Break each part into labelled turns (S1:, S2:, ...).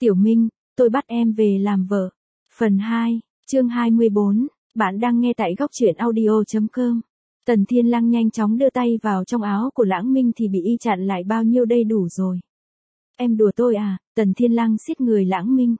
S1: Tiểu Minh, tôi bắt em về làm vợ. Phần 2, chương 24, bạn đang nghe tại góc truyện audio.com. Tần Thiên Lăng nhanh chóng đưa tay vào trong áo của Lãng Minh thì bị y chặn lại. Bao nhiêu đây đủ rồi. Em đùa tôi à? Tần Thiên Lăng siết người Lãng Minh.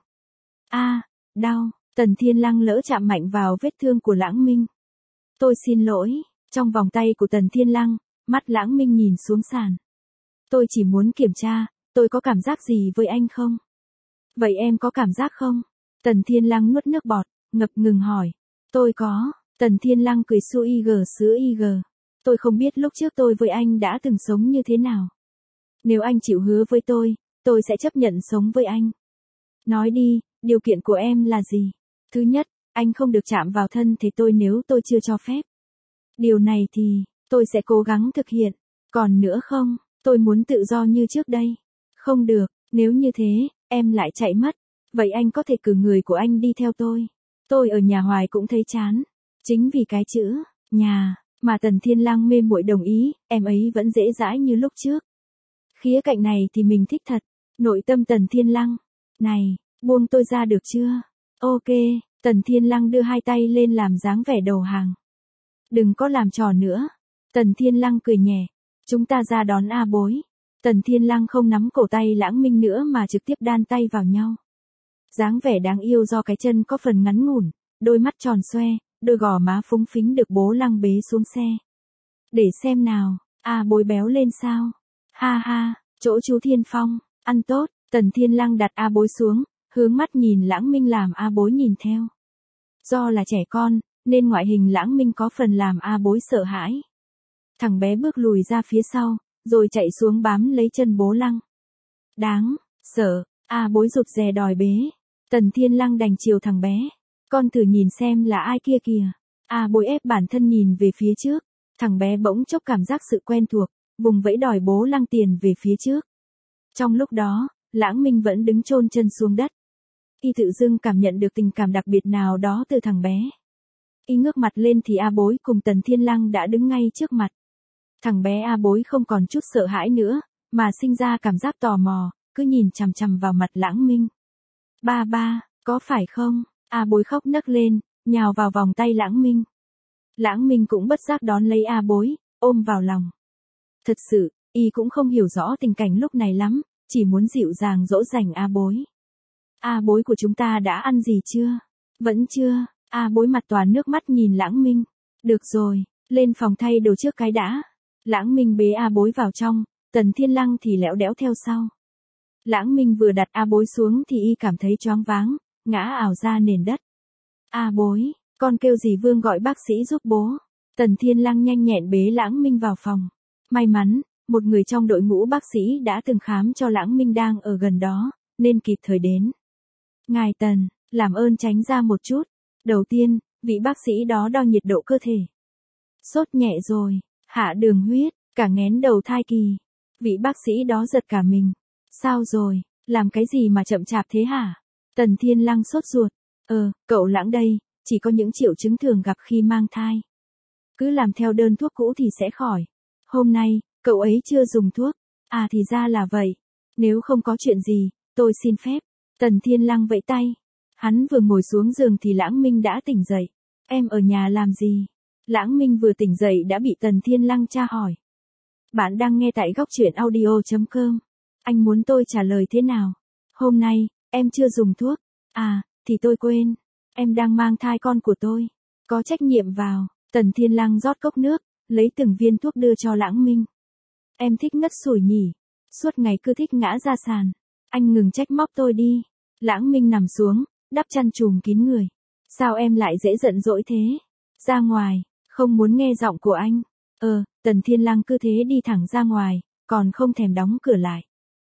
S1: Đau. Tần Thiên Lăng lỡ chạm mạnh vào vết thương của Lãng Minh. Tôi xin lỗi. Trong vòng tay của Tần Thiên Lăng, mắt Lãng Minh nhìn xuống sàn. Tôi chỉ muốn kiểm tra, tôi có cảm giác gì với anh không? Vậy em có cảm giác không? Tần Thiên Lăng nuốt nước bọt, ngập ngừng hỏi. Tôi có. Tần Thiên Lăng cười sữa ig. Tôi không biết lúc trước tôi với anh đã từng sống như thế nào. Nếu anh chịu hứa với tôi sẽ chấp nhận sống với anh. Nói đi, điều kiện của em là gì? Thứ nhất, anh không được chạm vào thân thể tôi nếu tôi chưa cho phép. Điều này thì, tôi sẽ cố gắng thực hiện. Còn nữa không, tôi muốn tự do như trước đây. Không được, nếu như thế, em lại chạy mất. Vậy anh có thể cử người của anh đi theo tôi. Tôi ở nhà hoài cũng thấy chán. Chính vì cái chữ, nhà, mà Tần Thiên Lăng mê muội đồng ý, em ấy vẫn dễ dãi như lúc trước. Khía cạnh này thì mình thích thật. Nội tâm Tần Thiên Lăng. Này, buông tôi ra được chưa? Ok, Tần Thiên Lăng đưa hai tay lên làm dáng vẻ đầu hàng. Đừng có làm trò nữa. Tần Thiên Lăng cười nhẹ. Chúng ta ra đón A Bối. Tần Thiên Lăng không nắm cổ tay Lãng Minh nữa mà trực tiếp đan tay vào nhau. Dáng vẻ đáng yêu do cái chân có phần ngắn ngủn, đôi mắt tròn xoe, đôi gò má phúng phính được bố Lăng bế xuống xe. Để xem nào, A Bối béo lên sao? Ha ha, chỗ chú Thiên Phong, ăn tốt. Tần Thiên Lăng đặt A Bối xuống, hướng mắt nhìn Lãng Minh làm A Bối nhìn theo. Do là trẻ con, nên ngoại hình Lãng Minh có phần làm A Bối sợ hãi. Thằng bé bước lùi ra phía sau, rồi chạy xuống bám lấy chân bố Lăng. Đáng sợ, A Bối rụt rè đòi bế. Tần Thiên Lăng đành chiều thằng bé. Con thử nhìn xem là ai kia kìa. A Bối ép bản thân nhìn về phía trước. Thằng bé bỗng chốc cảm giác sự quen thuộc, vùng vẫy đòi bố Lăng tiền về phía trước. Trong lúc đó, Lãng Minh vẫn đứng chôn chân xuống đất. Y tự dưng cảm nhận được tình cảm đặc biệt nào đó từ thằng bé. Y ngước mặt lên thì A Bối cùng Tần Thiên Lăng đã đứng ngay trước mặt. Thằng bé A Bối không còn chút sợ hãi nữa, mà sinh ra cảm giác tò mò, cứ nhìn chằm chằm vào mặt Lãng Minh. Ba, có phải không? A Bối khóc nấc lên, nhào vào vòng tay Lãng Minh. Lãng Minh cũng bất giác đón lấy A Bối, ôm vào lòng. Thật sự, y cũng không hiểu rõ tình cảnh lúc này lắm, chỉ muốn dịu dàng dỗ dành A Bối. A Bối của chúng ta đã ăn gì chưa? Vẫn chưa. A Bối mặt toàn nước mắt nhìn Lãng Minh. Được rồi, lên phòng thay đồ trước cái đã. Lãng Minh bế A Bối vào trong, Tần Thiên Lăng thì lẽo đẽo theo sau. Lãng Minh vừa đặt A Bối xuống thì y cảm thấy choáng váng, ngã ào ra nền đất. A Bối, con kêu dì Vương gọi bác sĩ giúp bố. Tần Thiên Lăng nhanh nhẹn bế Lãng Minh vào phòng. May mắn, một người trong đội ngũ bác sĩ đã từng khám cho Lãng Minh đang ở gần đó, nên kịp thời đến. Ngài Tần, làm ơn tránh ra một chút. Đầu tiên, vị bác sĩ đó đo nhiệt độ cơ thể. Sốt nhẹ rồi, hạ đường huyết, cả nghén đầu thai kỳ. Vị bác sĩ đó giật cả mình. Sao rồi, làm cái gì mà chậm chạp thế hả? Tần Thiên Lăng sốt ruột. Cậu Lãng đây, chỉ có những triệu chứng thường gặp khi mang thai. Cứ làm theo đơn thuốc cũ thì sẽ khỏi. Hôm nay, cậu ấy chưa dùng thuốc. À thì ra là vậy. Nếu không có chuyện gì, tôi xin phép. Tần Thiên Lăng vẫy tay. Hắn vừa ngồi xuống giường thì Lãng Minh đã tỉnh dậy. Em ở nhà làm gì? Lãng Minh vừa tỉnh dậy đã bị Tần Thiên Lăng tra hỏi. Bạn đang nghe tại góc truyện audio.com. Anh muốn tôi trả lời thế nào? Hôm nay, em chưa dùng thuốc. À, thì tôi quên. Em đang mang thai con của tôi. Có trách nhiệm vào. Tần Thiên Lăng rót cốc nước, lấy từng viên thuốc đưa cho Lãng Minh. Em thích ngất xủi nhỉ? Suốt ngày cứ thích ngã ra sàn. Anh ngừng trách móc tôi đi. Lãng Minh nằm xuống, đắp chăn trùm kín người. Sao em lại dễ giận dỗi thế? Ra ngoài, không muốn nghe giọng của anh. Tần Thiên Lăng cứ thế đi thẳng ra ngoài, còn không thèm đóng cửa lại.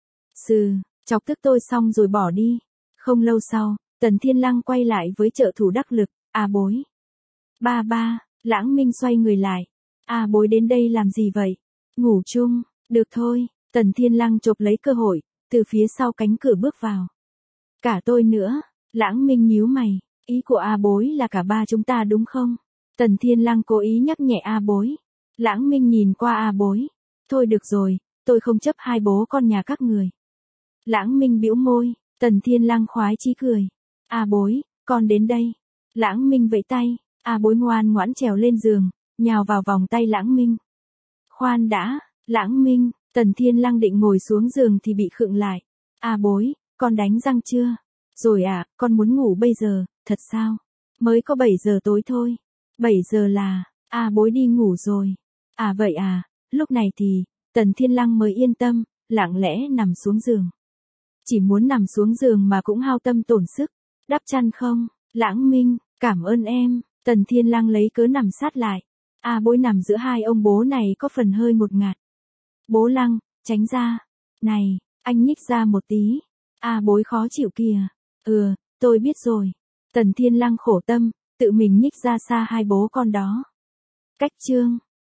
S1: Chọc tức tôi xong rồi bỏ đi. Không lâu sau, Tần Thiên Lăng quay lại với trợ thủ đắc lực, A Bối. Ba, Lãng Minh xoay người lại. A Bối đến đây làm gì vậy? Ngủ chung, được thôi. Tần Thiên Lăng chộp lấy cơ hội, từ phía sau cánh cửa bước vào. Cả tôi nữa. Lãng Minh nhíu mày. Ý của A Bối là cả ba chúng ta đúng không? Tần Thiên Lăng cố ý nhắc nhẹ A Bối. Lãng Minh nhìn qua A Bối. Thôi được rồi, tôi không chấp hai bố con nhà các người. Lãng Minh bĩu môi. Tần Thiên Lăng khoái chí cười. A bối, con đến đây. Lãng Minh vẫy tay, A bối ngoan ngoãn trèo lên giường, nhào vào vòng tay Lãng Minh. Khoan đã, Lãng Minh, Tần Thiên Lăng định ngồi xuống giường thì bị khựng lại. A bối, con đánh răng chưa? Rồi à, con muốn ngủ bây giờ, thật sao? Mới có 7 giờ tối thôi. 7 giờ là, A bối đi ngủ rồi. À vậy à, lúc này thì, Tần Thiên Lăng mới yên tâm, lặng lẽ nằm xuống giường. Chỉ muốn nằm xuống giường mà cũng hao tâm tổn sức. Đắp chăn không? Lãng Minh, cảm ơn em. Tần Thiên Lăng lấy cớ nằm sát lại. A bối nằm giữa hai ông bố này có phần hơi ngột ngạt. Bố Lăng, tránh ra. Này, anh nhích ra một tí. A bối khó chịu kìa. Tôi biết rồi. Tần Thiên Lăng khổ tâm, tự mình nhích ra xa hai bố con đó. Cách chương